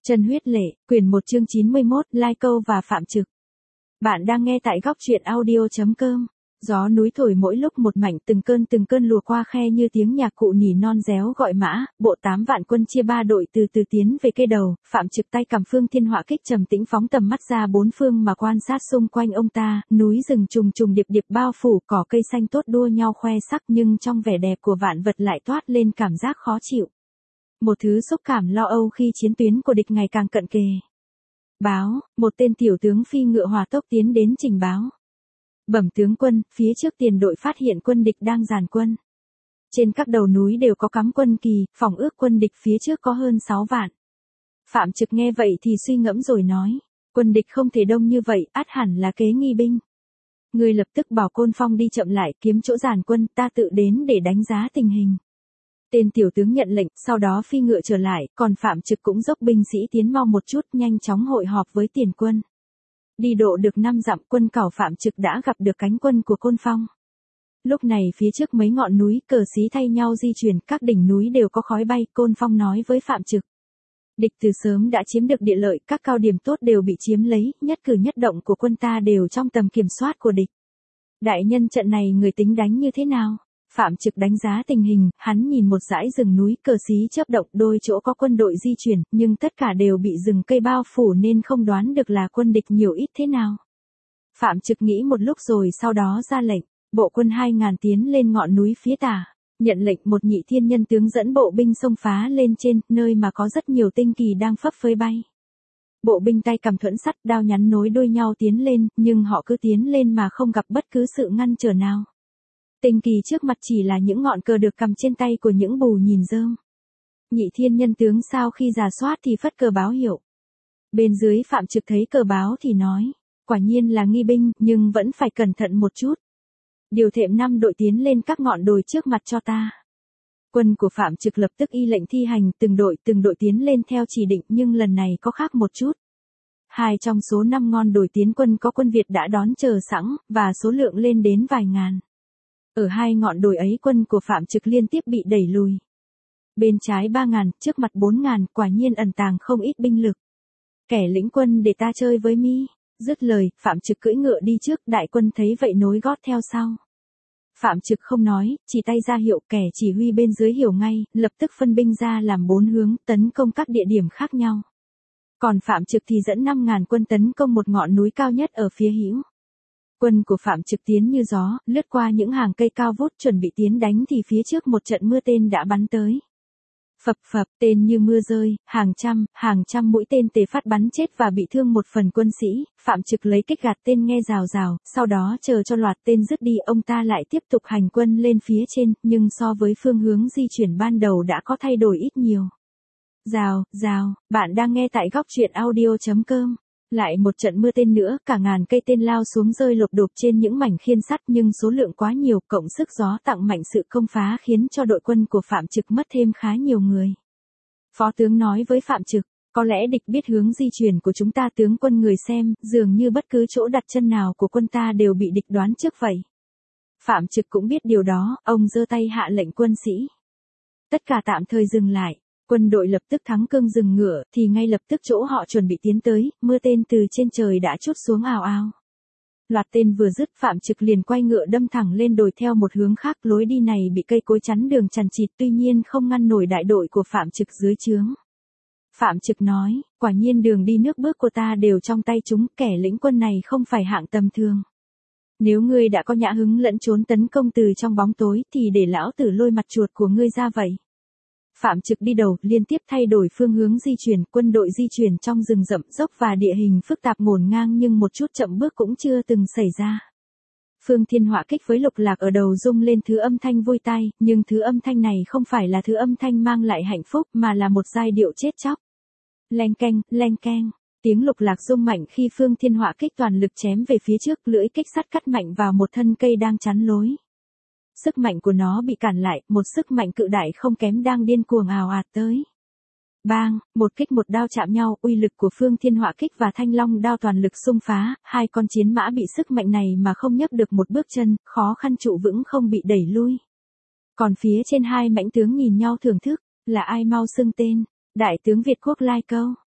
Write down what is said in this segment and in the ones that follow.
Chân huyết lệ, quyển 1 chương 91, Lai Câu và Phạm Trực. Bạn đang nghe tại góc truyện audio.com. Gió núi thổi mỗi lúc một mảnh, từng cơn lùa qua khe như tiếng nhạc cụ nỉ non réo gọi mã. Bộ 8 vạn quân chia 3 đội từ từ tiến về cây đầu. Phạm Trực tay cầm phương thiên họa kích trầm tĩnh phóng tầm mắt ra bốn phương mà quan sát xung quanh ông ta. Núi rừng trùng trùng điệp điệp bao phủ, cỏ cây xanh tốt đua nhau khoe sắc, nhưng trong vẻ đẹp của vạn vật lại toát lên cảm giác khó chịu. Một thứ xúc cảm lo âu khi chiến tuyến của địch ngày càng cận kề. Báo, một tên tiểu tướng phi ngựa hỏa tốc tiến đến trình báo. Bẩm tướng quân, phía trước tiền đội phát hiện quân địch đang dàn quân. Trên các đầu núi đều có cắm quân kỳ, phòng ước quân địch phía trước có hơn 6 vạn. Phạm Trực nghe vậy thì suy ngẫm rồi nói, quân địch không thể đông như vậy, ắt hẳn là kế nghi binh. Người lập tức bảo Côn Phong đi chậm lại kiếm chỗ dàn quân, ta tự đến để đánh giá tình hình. Tên tiểu tướng nhận lệnh, sau đó phi ngựa trở lại, còn Phạm Trực cũng dốc binh sĩ tiến mau một chút, nhanh chóng hội họp với tiền quân. Đi độ được 5 dặm, quân cẩu Phạm Trực đã gặp được cánh quân của Côn Phong. Lúc này phía trước mấy ngọn núi, cờ xí thay nhau di chuyển, các đỉnh núi đều có khói bay. Côn Phong nói với Phạm Trực, địch từ sớm đã chiếm được địa lợi, các cao điểm tốt đều bị chiếm lấy, nhất cử nhất động của quân ta đều trong tầm kiểm soát của địch. Đại nhân, trận này người tính đánh như thế nào? Phạm Trực đánh giá tình hình, hắn nhìn một dãy rừng núi, cờ xí chớp động, đôi chỗ có quân đội di chuyển, nhưng tất cả đều bị rừng cây bao phủ nên không đoán được là quân địch nhiều ít thế nào. Phạm Trực nghĩ một lúc rồi sau đó ra lệnh, bộ quân 2.000 tiến lên ngọn núi phía tả. Nhận lệnh, một nhị thiên nhân tướng dẫn bộ binh xông phá lên trên, nơi mà có rất nhiều tinh kỳ đang phấp phới bay. Bộ binh tay cầm thuẫn sắt, đao nhắn nối đuôi nhau tiến lên, nhưng họ cứ tiến lên mà không gặp bất cứ sự ngăn trở nào. Tinh kỳ trước mặt chỉ là những ngọn cờ được cầm trên tay của những bù nhìn rơm. Nhị thiên nhân tướng sau khi rà soát thì phất cờ báo hiệu. Bên dưới Phạm Trực thấy cờ báo thì nói, quả nhiên là nghi binh, nhưng vẫn phải cẩn thận một chút. Điều thêm 5 đội tiến lên các ngọn đồi trước mặt cho ta. Quân của Phạm Trực lập tức y lệnh thi hành, từng đội tiến lên theo chỉ định, nhưng lần này có khác một chút. 2 trong số 5 ngọn đồi tiến quân có quân Việt đã đón chờ sẵn, và số lượng lên đến vài ngàn. Ở 2 ngọn đồi ấy quân của Phạm Trực liên tiếp bị đẩy lùi. Bên trái 3.000, trước mặt 4.000, quả nhiên ẩn tàng không ít binh lực. Kẻ lĩnh quân để ta chơi với mi. Dứt lời, Phạm Trực cưỡi ngựa đi trước, đại quân thấy vậy nối gót theo sau. Phạm Trực không nói, chỉ tay ra hiệu, kẻ chỉ huy bên dưới hiểu ngay, lập tức phân binh ra làm 4 hướng, tấn công các địa điểm khác nhau. Còn Phạm Trực thì dẫn 5.000 quân tấn công một ngọn núi cao nhất ở phía hữu. Quân của Phạm Trực tiến như gió, lướt qua những hàng cây cao vút chuẩn bị tiến đánh thì phía trước một trận mưa tên đã bắn tới. Phập phập, tên như mưa rơi, hàng trăm mũi tên tề phát bắn chết và bị thương một phần quân sĩ. Phạm Trực lấy kích gạt tên nghe rào rào, sau đó chờ cho loạt tên dứt đi, ông ta lại tiếp tục hành quân lên phía trên, nhưng so với phương hướng di chuyển ban đầu đã có thay đổi ít nhiều. Rào, bạn đang nghe tại góc truyện audio.com. Lại một trận mưa tên nữa, cả ngàn cây tên lao xuống rơi lộp độp trên những mảnh khiên sắt, nhưng số lượng quá nhiều, cộng sức gió tặng mạnh sự công phá khiến cho đội quân của Phạm Trực mất thêm khá nhiều người. Phó tướng nói với Phạm Trực, có lẽ địch biết hướng di chuyển của chúng ta. Tướng quân người xem, dường như bất cứ chỗ đặt chân nào của quân ta đều bị địch đoán trước vậy. Phạm Trực cũng biết điều đó, ông giơ tay hạ lệnh quân sĩ. Tất cả tạm thời dừng lại. Quân đội lập tức thắng cương dừng ngựa, thì ngay lập tức chỗ họ chuẩn bị tiến tới, mưa tên từ trên trời đã trút xuống ào ào. Loạt tên vừa dứt, Phạm Trực liền quay ngựa đâm thẳng lên đồi theo một hướng khác, lối đi này bị cây cối chắn đường chằng chịt, tuy nhiên không ngăn nổi đại đội của Phạm Trực dưới trướng. Phạm Trực nói, quả nhiên đường đi nước bước của ta đều trong tay chúng, kẻ lĩnh quân này không phải hạng tầm thường. Nếu ngươi đã có nhã hứng lẫn trốn tấn công từ trong bóng tối, thì để lão tử lôi mặt chuột của ngươi ra vậy. Phạm Trực đi đầu, liên tiếp thay đổi phương hướng di chuyển, quân đội di chuyển trong rừng rậm dốc và địa hình phức tạp ngổn ngang, nhưng một chút chậm bước cũng chưa từng xảy ra. Phương thiên họa kích với lục lạc ở đầu rung lên thứ âm thanh vui tai, nhưng thứ âm thanh này không phải là thứ âm thanh mang lại hạnh phúc, mà là một giai điệu chết chóc. Leng keng, tiếng lục lạc rung mạnh khi phương thiên họa kích toàn lực chém về phía trước, lưỡi kích sắt cắt mạnh vào một thân cây đang chắn lối. Sức mạnh của nó bị cản lại, một sức mạnh cự đại không kém đang điên cuồng ào ạt tới. Bang, một kích một đao chạm nhau, uy lực của phương thiên họa kích và thanh long đao toàn lực xung phá, 2 con chiến mã bị sức mạnh này mà không nhấc được một bước chân, khó khăn trụ vững không bị đẩy lui. Còn phía trên 2 mãnh tướng nhìn nhau thưởng thức, là ai mau xưng tên, đại tướng Việt quốc Lai Câu.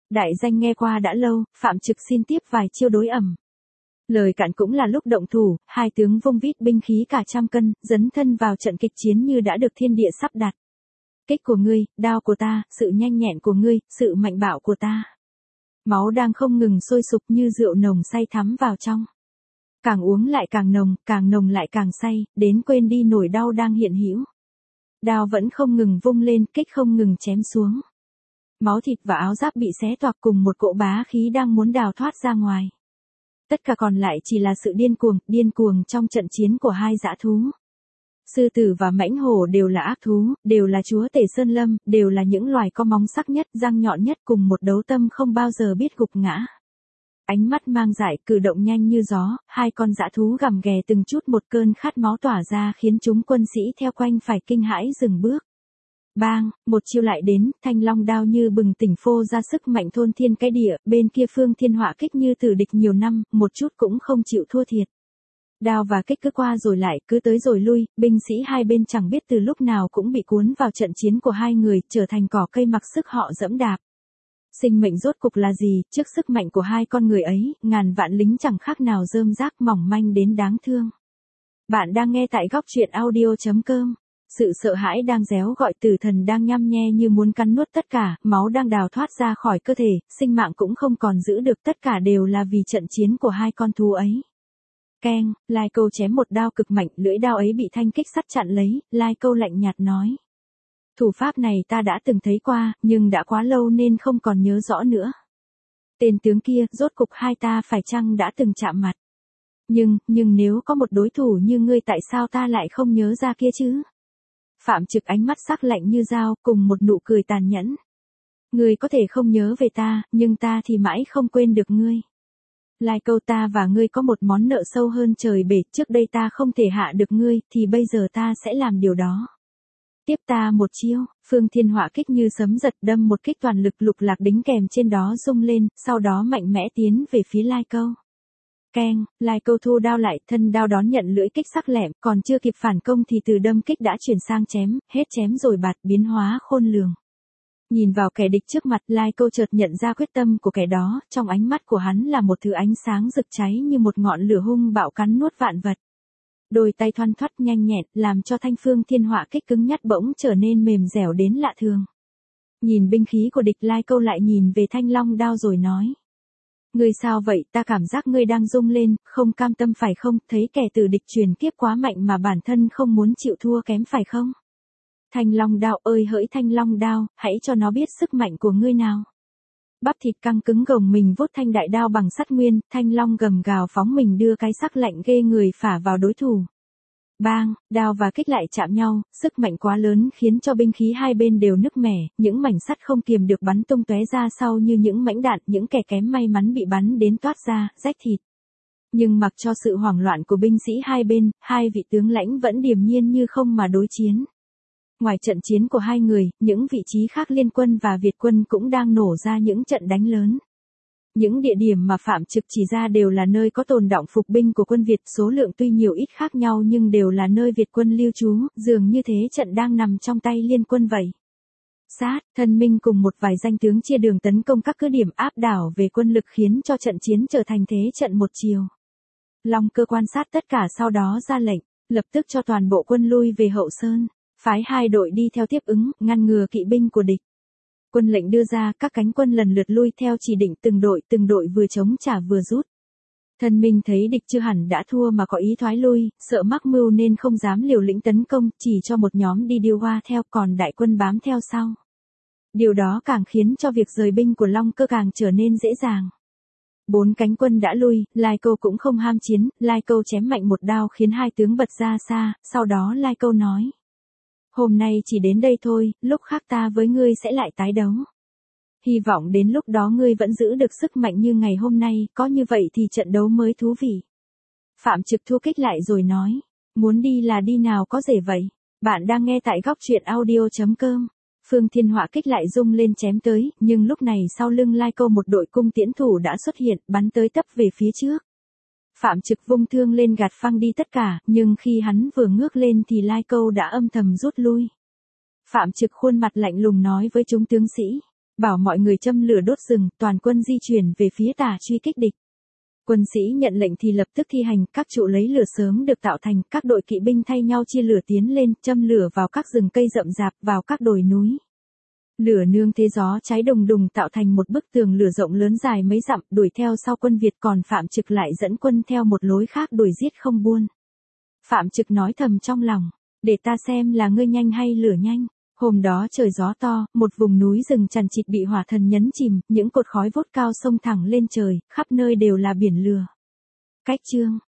Đại danh nghe qua đã lâu, Phạm Trực xin tiếp vài chiêu đối ẩm. Lời cạn cũng là lúc động thủ, hai tướng vung vít binh khí cả trăm cân, dấn thân vào trận kịch chiến như đã được thiên địa sắp đặt. Kích của ngươi, đao của ta, sự nhanh nhẹn của ngươi, sự mạnh bạo của ta. Máu đang không ngừng sôi sục như rượu nồng say thắm vào trong. Càng uống lại càng nồng lại càng say, đến quên đi nỗi đau đang hiện hữu. Đao vẫn không ngừng vung lên, kích không ngừng chém xuống. Máu thịt và áo giáp bị xé toạc cùng một cỗ bá khí đang muốn đào thoát ra ngoài. Tất cả còn lại chỉ là sự điên cuồng trong trận chiến của hai dã thú. Sư tử và mãnh hổ đều là ác thú, đều là chúa tể sơn lâm, đều là những loài có móng sắc nhất, răng nhọn nhất cùng một đấu tâm không bao giờ biết gục ngã. Ánh mắt mang dại, cử động nhanh như gió, hai con dã thú gầm ghè từng chút một cơn khát máu tỏa ra khiến chúng quân sĩ theo quanh phải kinh hãi dừng bước. Bang, một chiêu lại đến, thanh long đao như bừng tỉnh phô ra sức mạnh thôn thiên cái địa, bên kia Phương Thiên Họa kích như tử địch nhiều năm, một chút cũng không chịu thua thiệt. Đao và kích cứ qua rồi lại, cứ tới rồi lui, binh sĩ hai bên chẳng biết từ lúc nào cũng bị cuốn vào trận chiến của hai người, trở thành cỏ cây mặc sức họ dẫm đạp. Sinh mệnh rốt cục là gì, trước sức mạnh của hai con người ấy, ngàn vạn lính chẳng khác nào rơm rác mỏng manh đến đáng thương. Bạn đang nghe tại góc truyện audio.com. Sự sợ hãi đang réo gọi, tử thần đang nhăm nhe như muốn cắn nuốt tất cả, máu đang đào thoát ra khỏi cơ thể, sinh mạng cũng không còn giữ được, tất cả đều là vì trận chiến của hai con thú ấy. Keng, Lai Câu chém một đao cực mạnh, lưỡi đao ấy bị thanh kích sắt chặn lấy, Lai Câu lạnh nhạt nói. Thủ pháp này ta đã từng thấy qua, nhưng đã quá lâu nên không còn nhớ rõ nữa. Tên tướng kia, rốt cục hai ta phải chăng đã từng chạm mặt. Nhưng nếu có một đối thủ như ngươi tại sao ta lại không nhớ ra kia chứ? Phạm Trực ánh mắt sắc lạnh như dao, cùng một nụ cười tàn nhẫn. Ngươi có thể không nhớ về ta, nhưng ta thì mãi không quên được ngươi. Lai Câu, ta và ngươi có một món nợ sâu hơn trời bể, trước đây ta không thể hạ được ngươi, thì bây giờ ta sẽ làm điều đó. Tiếp ta một chiêu, Phương Thiên Họa kích như sấm giật đâm một kích toàn lực, Lục Lạc đính kèm trên đó rung lên, sau đó mạnh mẽ tiến về phía Lai Câu. Keng, Lai Câu thu đao lại, thân đao đón nhận lưỡi kích sắc lẹm, còn chưa kịp phản công thì từ đâm kích đã chuyển sang chém, hết chém rồi bạt, biến hóa khôn lường. Nhìn vào kẻ địch trước mặt, Lai Câu chợt nhận ra quyết tâm của kẻ đó, trong ánh mắt của hắn là một thứ ánh sáng rực cháy như một ngọn lửa hung bạo cắn nuốt vạn vật. Đôi tay thoăn thoắt nhanh nhẹn, làm cho thanh Phương Thiên Họa kích cứng nhắc bỗng trở nên mềm dẻo đến lạ thường. Nhìn binh khí của địch, Lai Câu lại nhìn về thanh long đao rồi nói. Ngươi sao vậy, ta cảm giác ngươi đang rung lên, không cam tâm phải không, thấy kẻ từ địch truyền kiếp quá mạnh mà bản thân không muốn chịu thua kém phải không? Thanh long đao ơi hỡi thanh long đao, hãy cho nó biết sức mạnh của ngươi nào. Bắp thịt căng cứng gồng mình vuốt thanh đại đao bằng sắt nguyên, thanh long gầm gào phóng mình đưa cái sắc lạnh ghê người phả vào đối thủ. Bang, đao và kích lại chạm nhau, sức mạnh quá lớn khiến cho binh khí hai bên đều nứt mẻ, những mảnh sắt không kiềm được bắn tung tóe ra sau như những mảnh đạn, những kẻ kém may mắn bị bắn đến toát ra, rách thịt. Nhưng mặc cho sự hoảng loạn của binh sĩ hai bên, hai vị tướng lãnh vẫn điềm nhiên như không mà đối chiến. Ngoài trận chiến của hai người, những vị trí khác Liên quân và Việt quân cũng đang nổ ra những trận đánh lớn. Những địa điểm mà Phạm Trực chỉ ra đều là nơi có tồn đọng phục binh của quân Việt, số lượng tuy nhiều ít khác nhau nhưng đều là nơi Việt quân lưu trú, dường như thế trận đang nằm trong tay Liên quân vậy. Sát, Thân Minh cùng một vài danh tướng chia đường tấn công các cứ điểm áp đảo về quân lực khiến cho trận chiến trở thành thế trận một chiều. Long Cơ quan sát tất cả sau đó ra lệnh, lập tức cho toàn bộ quân lui về Hậu Sơn, phái hai đội đi theo tiếp ứng, ngăn ngừa kỵ binh của địch. Quân lệnh đưa ra, các cánh quân lần lượt lui theo chỉ định từng đội vừa chống trả vừa rút. Thân Minh thấy địch chưa hẳn đã thua mà có ý thoái lui, sợ mắc mưu nên không dám liều lĩnh tấn công, chỉ cho một nhóm đi điêu hoa theo, còn đại quân bám theo sau. Điều đó càng khiến cho việc rời binh của Long Cơ càng trở nên dễ dàng. 4 cánh quân đã lui, Lai Câu cũng không ham chiến, Lai Câu chém mạnh một đao khiến hai tướng bật ra xa, sau đó Lai Câu nói. Hôm nay chỉ đến đây thôi, lúc khác ta với ngươi sẽ lại tái đấu. Hy vọng đến lúc đó ngươi vẫn giữ được sức mạnh như ngày hôm nay, có như vậy thì trận đấu mới thú vị. Phạm Trực thu kích lại rồi nói, muốn đi là đi nào có dễ vậy. Bạn đang nghe tại góc truyện audio.com. Phương Thiên Họa kích lại rung lên chém tới, nhưng lúc này sau lưng Lai Câu một đội cung tiễn thủ đã xuất hiện, bắn tới tấp về phía trước. Phạm Trực vung thương lên gạt phăng đi tất cả, nhưng khi hắn vừa ngước lên thì Lai Câu đã âm thầm rút lui. Phạm Trực khuôn mặt lạnh lùng nói với chúng tướng sĩ, bảo mọi người châm lửa đốt rừng, toàn quân di chuyển về phía tả truy kích địch. Quân sĩ nhận lệnh thì lập tức thi hành, các trụ lấy lửa sớm được tạo thành, các đội kỵ binh thay nhau chia lửa tiến lên, châm lửa vào các rừng cây rậm rạp, vào các đồi núi. Lửa nương thế gió cháy đùng đùng tạo thành một bức tường lửa rộng lớn dài mấy dặm, đuổi theo sau quân Việt, còn Phạm Trực lại dẫn quân theo một lối khác đuổi giết không buông. Phạm Trực nói thầm trong lòng, để ta xem là ngươi nhanh hay lửa nhanh. Hôm đó trời gió to, một vùng núi rừng chằng chịt bị hỏa thần nhấn chìm, những cột khói vút cao xông thẳng lên trời, khắp nơi đều là biển lửa. Cách chương